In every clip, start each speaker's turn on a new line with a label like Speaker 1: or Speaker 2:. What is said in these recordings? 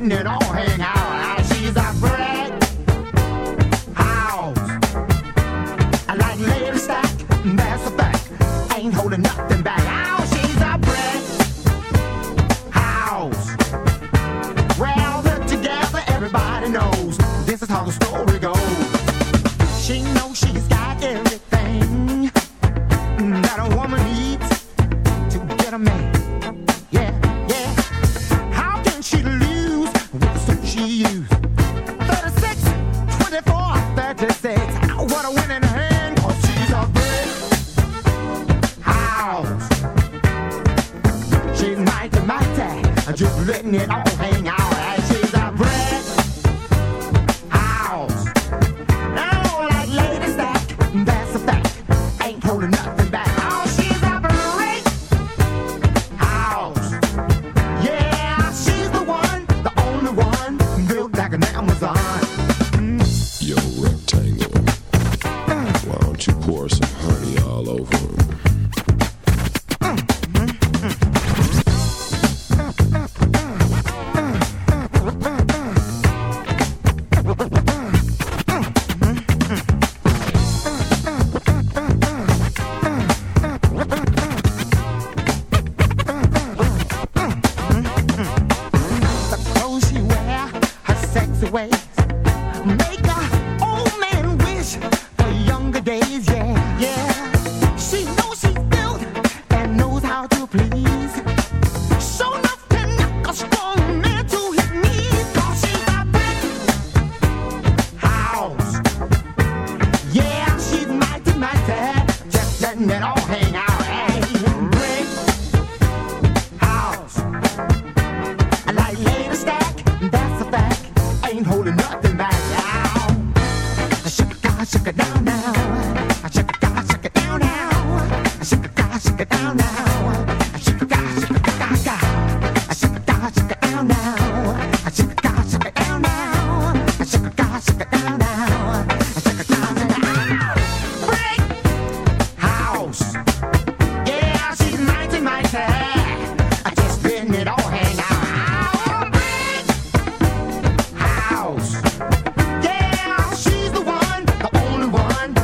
Speaker 1: letting it all hang out. She's a brick house. I like lady stack, that's a fact. Ain't holding nothing back. Oh, she's a brick house. Well, put together, everybody knows this is how the story goes. She knows she's got everything that a woman needs to get a man. Yeah, yeah. How can she lose with the suit she used? 36, 24, 36. What a winning hand, 'cause she's a brick house. She's mighty, mighty, just letting it all hang out. She's a brick house. Oh, like lady stack, that's a fact. Ain't holding nothing back. Oh, she's a brick house. Yeah, she's the one, the only one, built like an Amazon.
Speaker 2: Yo, rectangle, why don't you pour some honey all over him?
Speaker 1: The clothes she wear, her sexy ways, make a old man wish for younger days. Yeah, yeah. She knows she's built and knows how to please. So enough to knock a strong man to his knees. 'Cause she's a brick house. Yeah, she's mighty, mighty, just letting it all hang out. Hey, brick house. I like lady stack, that's a fact. Ain't holding nothing back now. Shake it down now. Shake it down now. Shake it down now. Shake it down now. Shake it down now. Shake it down now. Shake it down now. Brick house. Yeah, she's mighty, mighty. I just letting it all hang out. Brick house. Yeah, she's the one, the only one,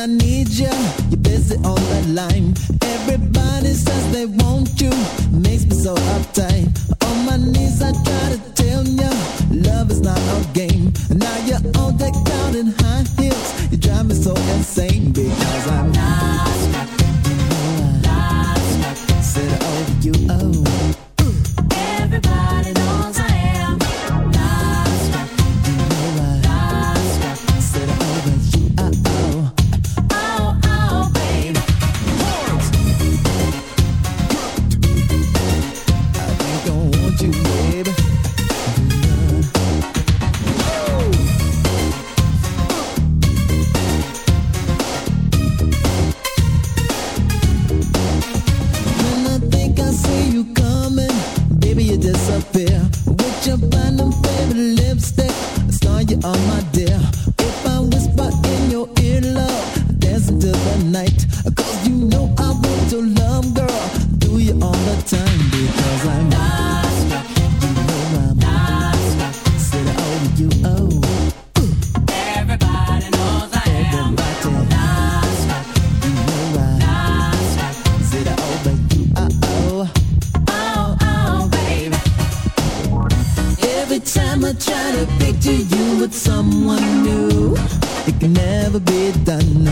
Speaker 3: I need you, you're busy on the line. Everybody says they want you, makes me so uptight. On my knees I try to tell you, love is not a game. Now you're all decked out in high heels, you drive me so insane because I'm lost, said over you, oh.
Speaker 4: Everybody knows I am lost,
Speaker 3: said over you, oh.
Speaker 4: oh, oh, baby.
Speaker 3: I think I want you, baby. When I think I see you coming, baby, you disappear. With your platinum favorite lipstick, star you on my dear. If I whisper in your ear, love, dance into the night. Cause you know I want your love, girl. Do you all the time because I'm lost. You know I'm lost. Said over you, oh.
Speaker 4: Everybody knows I am
Speaker 3: Everybody
Speaker 4: lost,
Speaker 3: you know I said over you, oh.
Speaker 4: oh, oh, baby.
Speaker 3: Every time I try to picture you with someone new, it can never be done.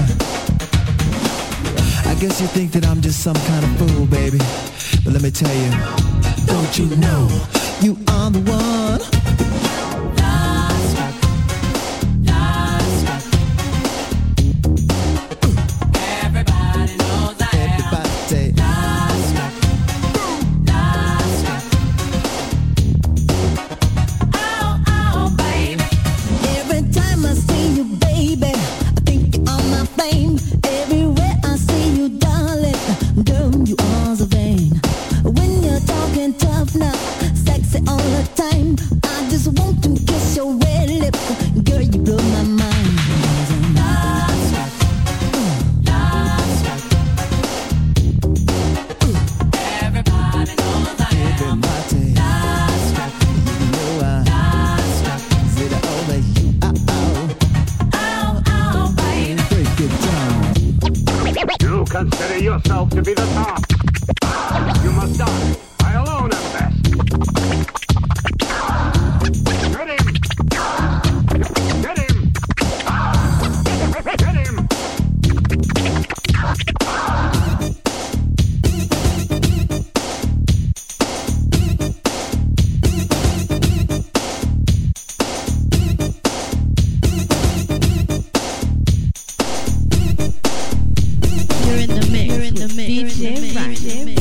Speaker 3: I guess you think that I'm just some kind of fool, baby. But let me tell you, don't you know, you are the one.
Speaker 4: Lost, lost. Everybody knows I am
Speaker 3: Everybody,
Speaker 4: lost, lost. Oh, oh, baby.
Speaker 5: Every time I see you, baby, I think you're on my flame. Everywhere I see you, darling, girl, you are so vain. When you're talking tough now, sexy all the time, I just want to kiss your red lip. Girl, you blow my mind.
Speaker 4: Lost, lost. Everybody knows I am
Speaker 3: everybody,
Speaker 4: lost,
Speaker 3: you know I
Speaker 4: lost.
Speaker 3: said over you, oh.
Speaker 4: Oh, oh, baby.
Speaker 3: Break it down.
Speaker 6: You consider yourself to be the top. You must die. I alone am best. Get him! Get him! Get him!
Speaker 7: You're in the mix. DJ Right.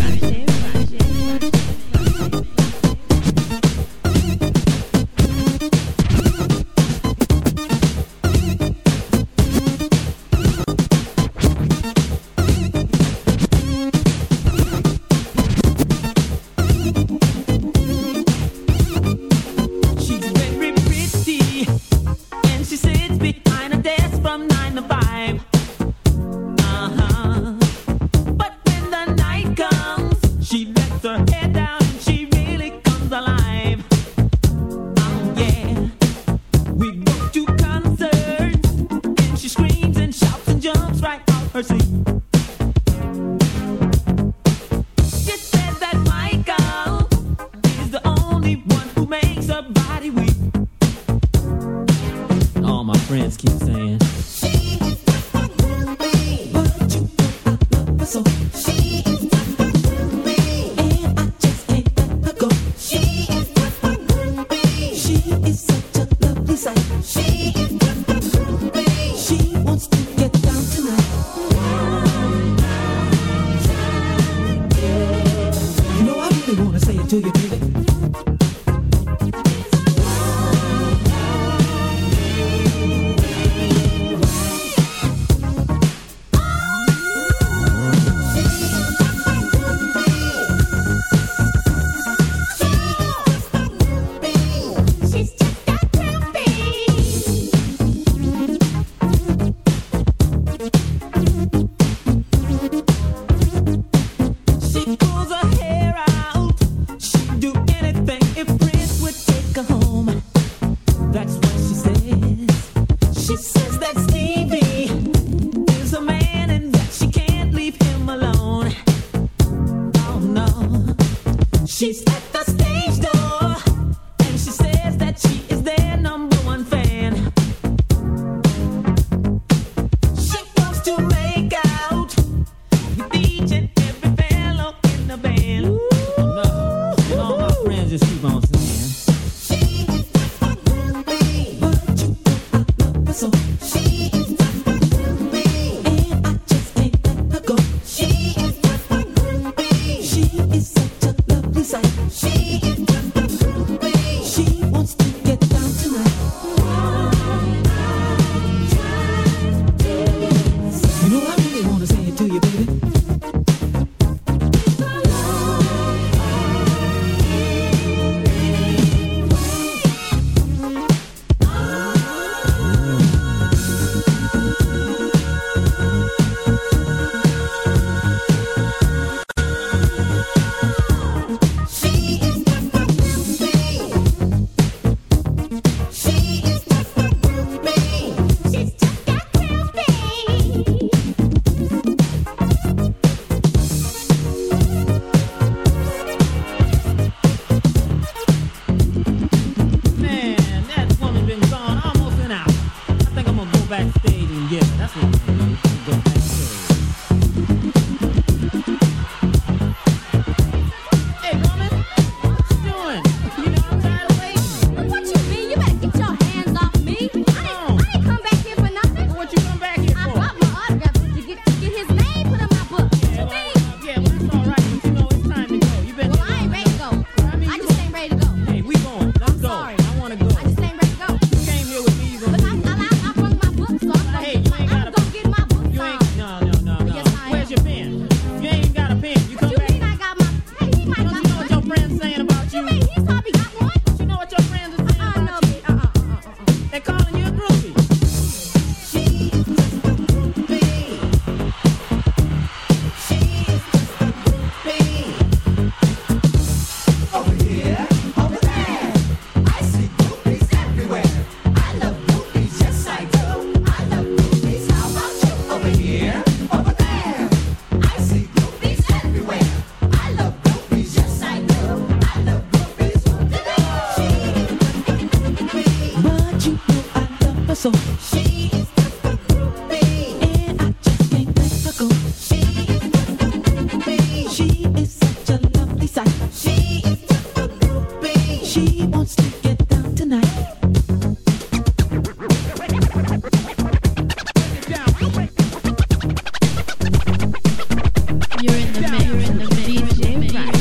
Speaker 8: She's very pretty, and she sits behind a desk from 9 to 5. But when the night comes, she lets her head down and she really comes alive. Oh yeah, we go to concerts, and she screams and shouts and jumps right out her seat. She says that Michael is the only one who makes her body weak. All my friends keep saying, she is just a groupie, but you know I love her so. She is just a groupie, and I just can't let her go. She is just a groupie, she is such a lovely sight. She is just a groupie, she wants to get down tonight. You know I really wanna say it to you, baby. She pulls her hair out. She'd do anything if Prince would take her home. That's what she says. She says that Stevie is a She's at the stage door, and she says that she is their number one fan. She wants to make out with each and every fellow in the band. Ooh. No, and all my friends just keep on saying. She is just a groupie, but you know I love her so. She is just a groupie, and I just can't let her go. She is just a groupie. She is such a lovely sight. She is just a groupie. She wants to get down tonight. You know I really wanna say it to you, baby. Man, that woman been gone almost an hour. I think I'm gonna go backstage and get her. That's what I'm gonna do. Go backstage. Hey, woman, what you doing? You know I'm tired of waiting.
Speaker 9: What you mean? You better get your hands off me. I didn't come back here for nothing.
Speaker 8: What you come back here
Speaker 9: I
Speaker 8: for?
Speaker 9: got my autograph to get his name put in my book. What you mean?
Speaker 8: Yeah, well, it's all right, but you know it's time to go. You been.
Speaker 9: Well, I ain't ready to go. I just ain't ready to go.
Speaker 8: Hey, we going. Let's go.
Speaker 9: sorry.
Speaker 8: I wanna go.
Speaker 9: I just ain't ready to go.
Speaker 8: You came here with me. You gonna.
Speaker 9: But I brought my book, so
Speaker 8: Hey, you ain't got
Speaker 9: I'm gonna get my book
Speaker 8: You
Speaker 9: signed.
Speaker 8: ain't. No.
Speaker 9: Yes, I
Speaker 8: Where's
Speaker 9: am.
Speaker 8: your pen? You ain't got a pen. You come
Speaker 9: You
Speaker 8: back.
Speaker 9: mean I got my? Hey, he might
Speaker 8: Don't
Speaker 9: got
Speaker 8: you know what your friends saying about
Speaker 9: You
Speaker 8: you?
Speaker 9: mean he probably got one?
Speaker 8: Don't you know what your friends are saying
Speaker 9: No,
Speaker 8: about you? They're calling you a groupie. But you know I love her so. She is just a groupie, and I just can't let her go. She is just a groupie. She is such a lovely sight. She is just a groupie. She wants to get down tonight.
Speaker 7: You're in the mix. DJ Right.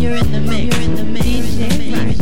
Speaker 7: You're in the mix. You're in the mix. DJ Rock.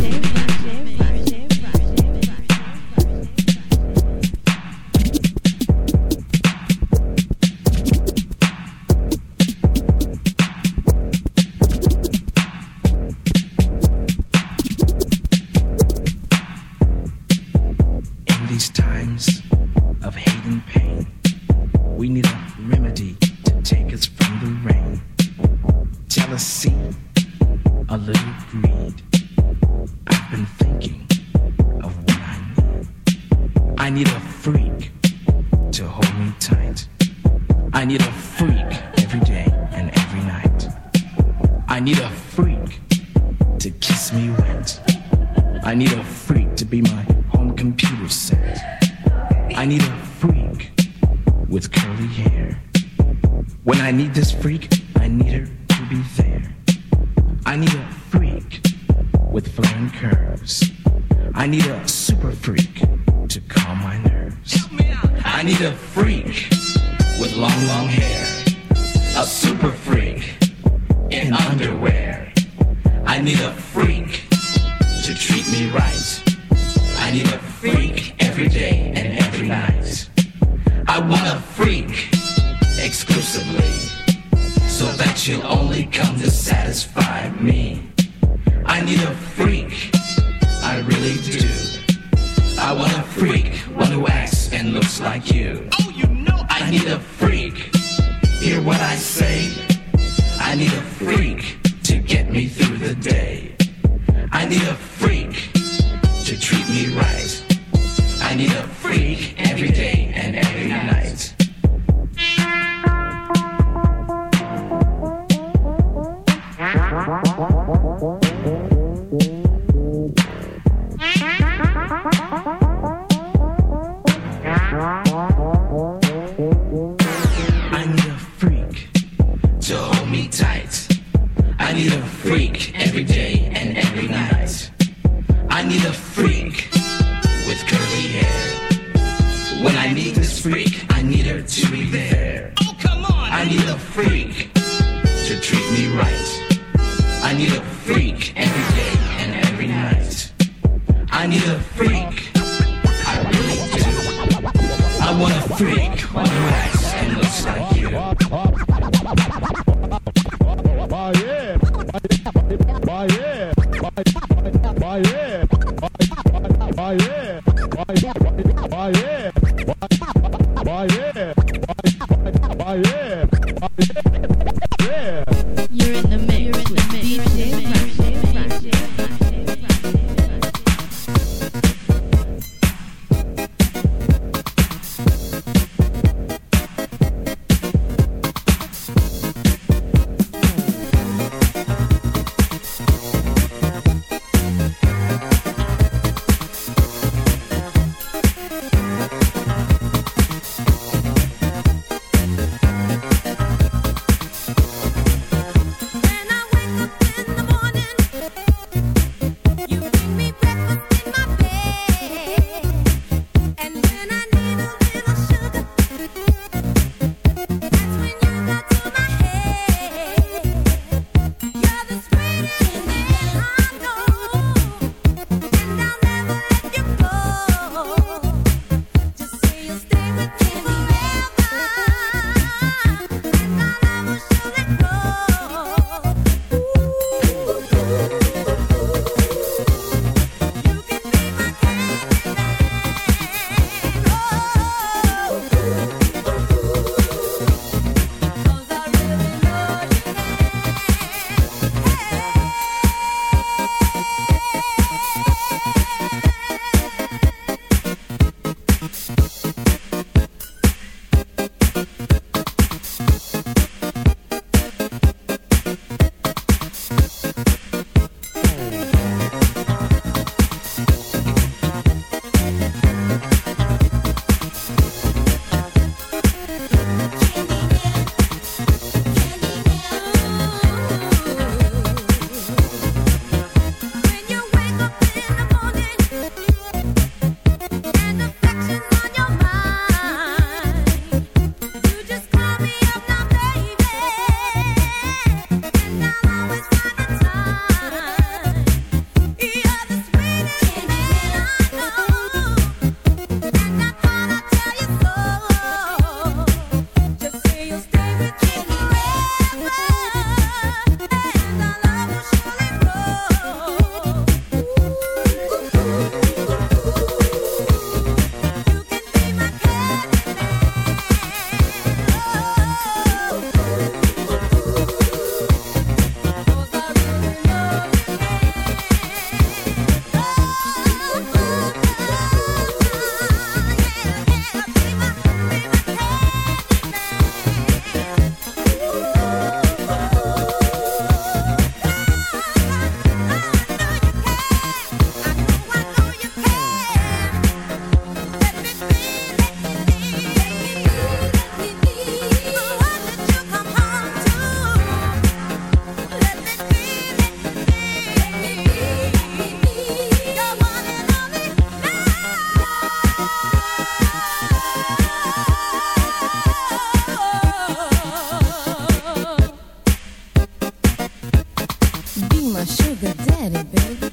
Speaker 10: In these times of hate and pain, we need a remedy to take us from the rain. Jealousy, a little greed. I've been thinking of what I need. I need a freak to hold me tight. I need a freak every day and every night. I need a freak to kiss me wet. I need a freak to be my home computer set. I need a freak with curly hair. When I need this freak, I need her to be there. I need a freak with flaring curves. I need a super freak to calm my nerves. I need a freak with long, long hair. A super freak in underwear. I need a freak to treat me right. I need a freak every day and every night. I want a freak exclusively, so that she'll only come to satisfy me. I need a freak, I really do. I want a freak, one who acts and looks like you. Oh, you know I need a freak. Hear what I say? I need a freak to get me through the day. I need a freak to treat me right. I need a freak every day and every night. I need a freak to hold me tight. I need a freak every day and every night. I need a freak with curly hair. When I need this freak, I need her to be there. Oh, come on! I need a freak to treat me right. I need a freak every day and every night. I need a freak, I really do. I want a freak who acts and looks like you.
Speaker 11: Why yeah, why yeah, why yeah, why yeah, why yeah, why yeah, why yeah, yeah.
Speaker 7: You're in the mix. You're in the mix. DJ Rock.
Speaker 5: be my sugar daddy, baby.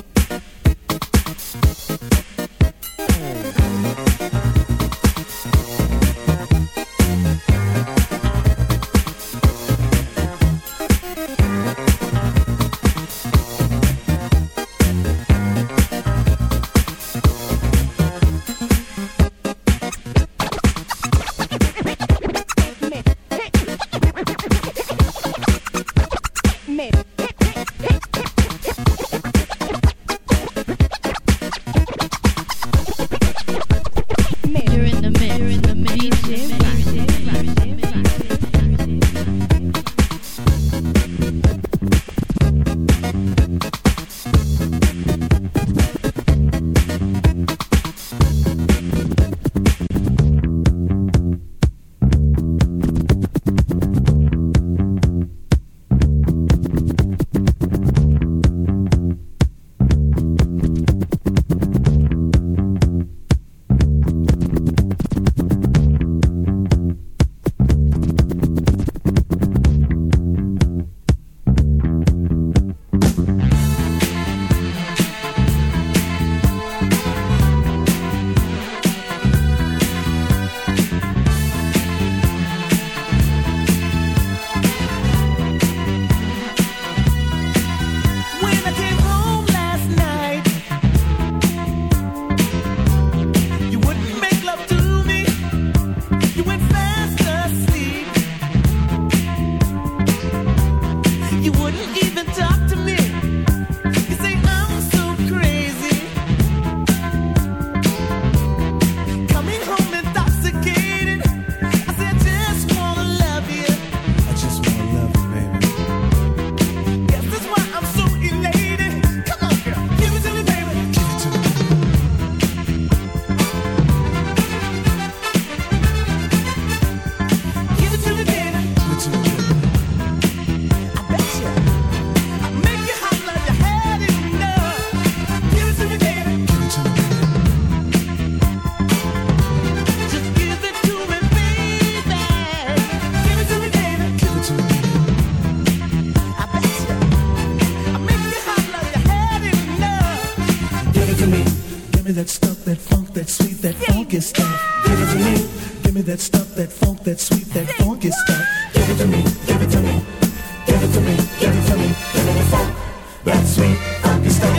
Speaker 3: that stuff, that funk, that sweet, that funky stuff. Give it to me. Give me that stuff, that funk, that sweet, that funky stuff. Give it to me. Give it to me. Give it to me. Give it to me. Give me the funk, that sweet, funky stuff.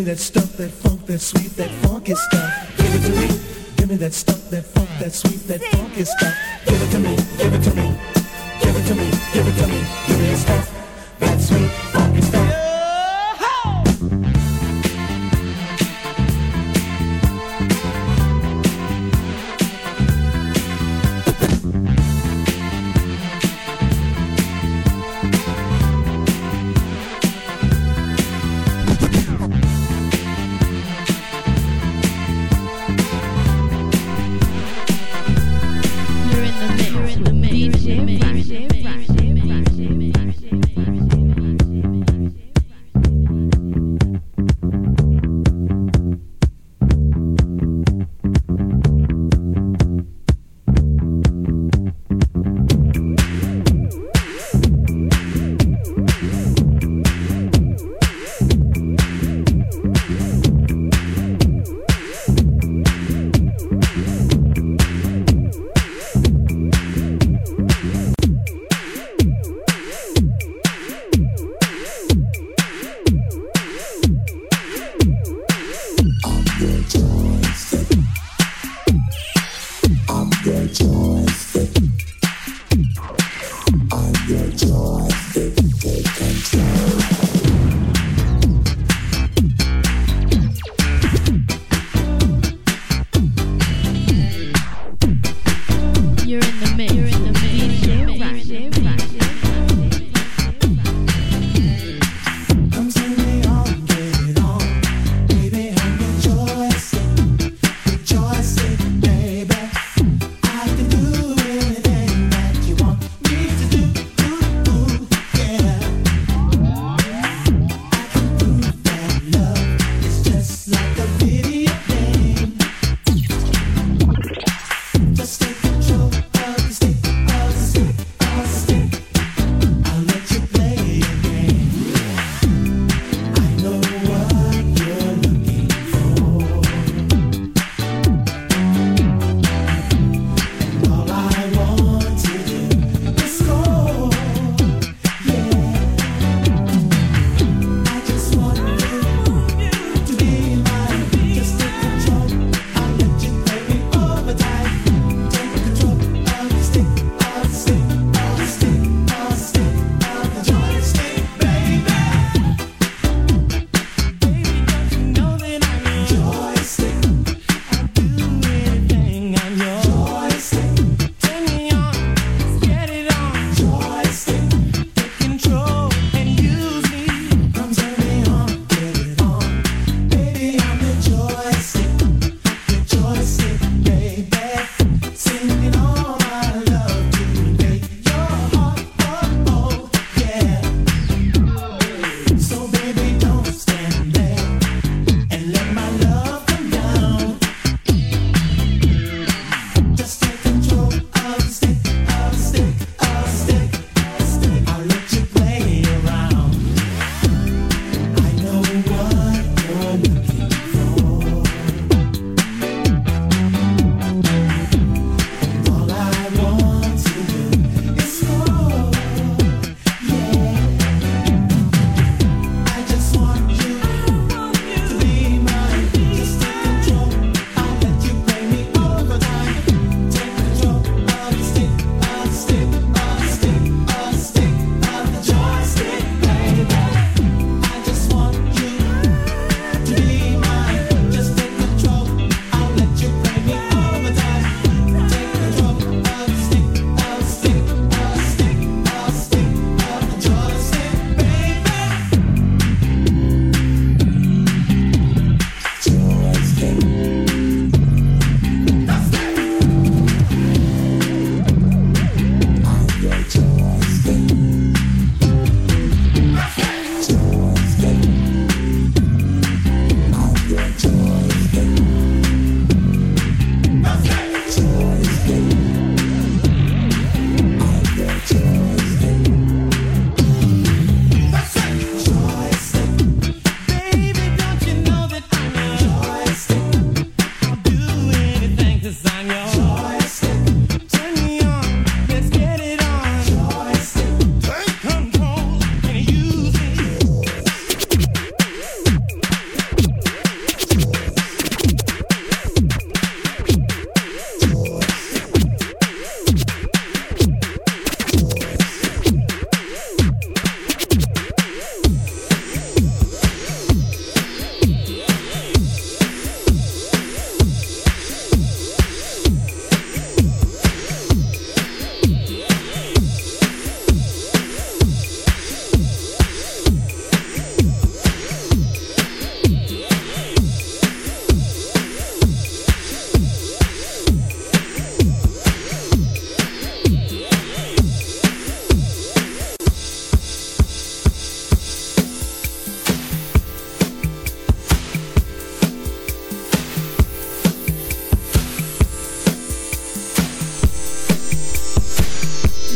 Speaker 3: that stuff, that funk, that sweet, that funky stuff. Give it to me. Give me that stuff, that funk, that sweet, that funky stuff. Give it to me, give it to me. Give it to me, give it to me. Give me that stuff, that sweet, funky stuff.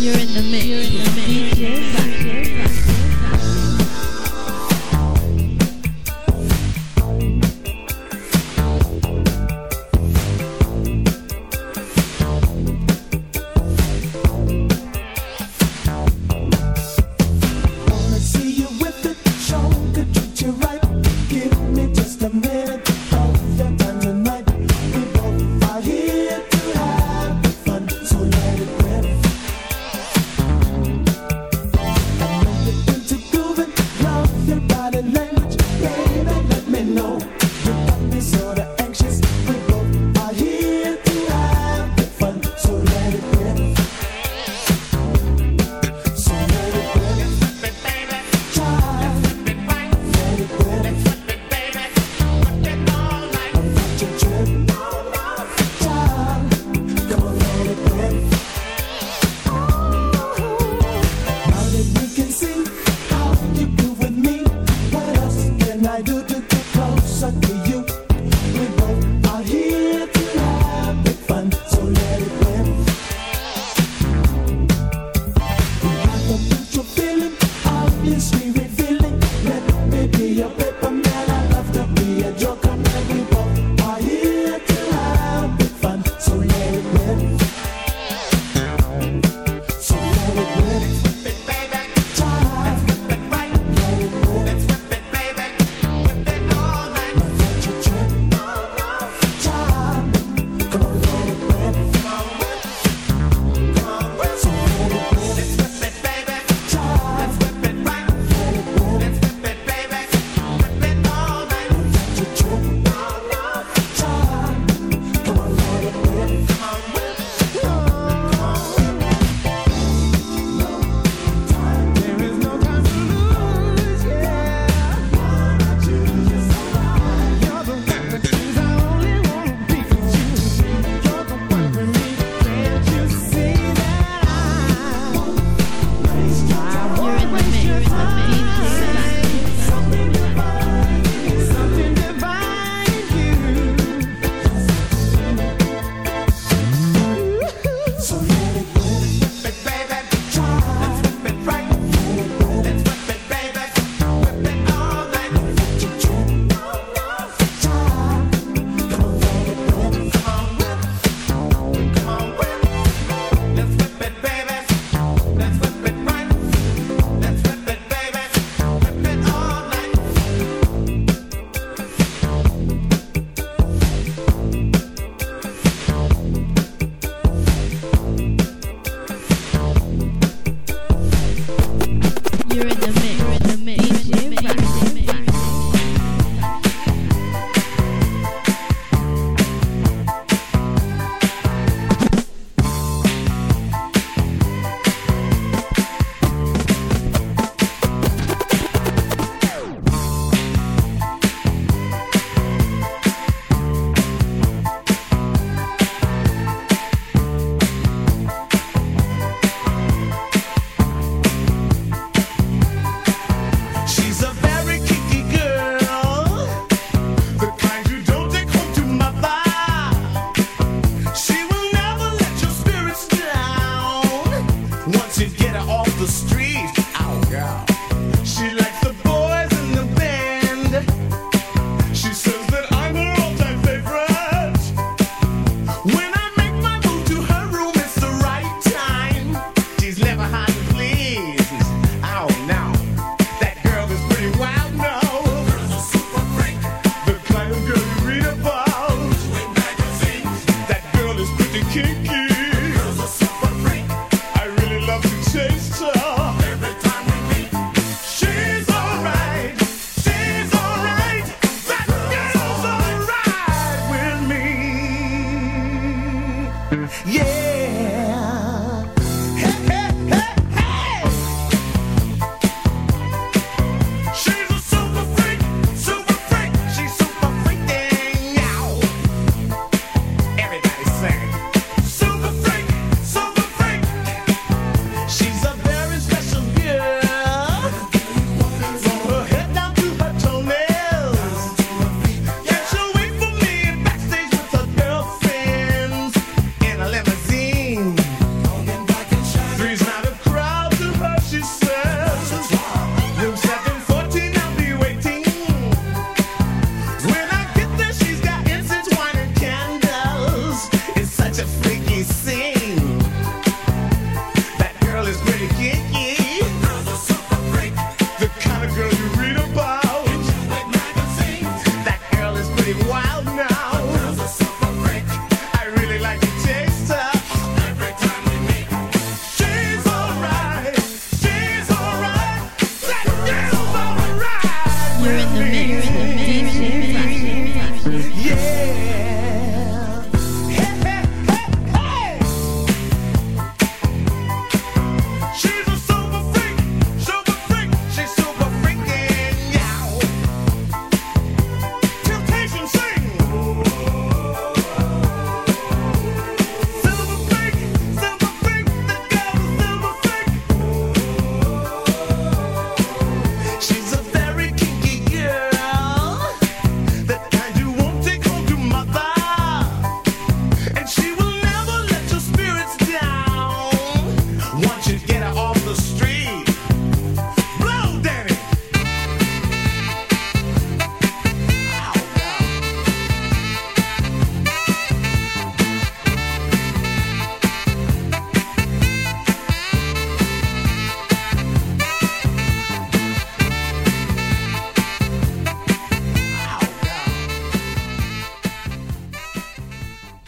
Speaker 7: You're in the mix. DJ Rock.
Speaker 8: Wanna see you with it, show could treat you right. Give me just a minute of your time tonight. We both are here to have fun, so let it rip. I know you're into grooving, love your body language, baby. Let me know you got me sorta anxious. We both are here to have fun, so let it rip. So let it rip.
Speaker 7: You're in the mix. DJ Rock.
Speaker 8: She's a very kinky girl, the kind you don't take home to mother. She will never let your spirits down once you get her off the street. Oh, girl. She likes the boys in the band. She says that I'm her all-time favorite. When I make my move to her room, it's the right time. She's never hard to please. Oh, no. That girl is pretty wild now. Girl's a super freak. The kind of girl you read about in magazines. That girl is pretty kinky. Girl's a super freak. I really love to taste her. Every time we meet, she's alright. She's alright. That girl's alright with me. Yeah.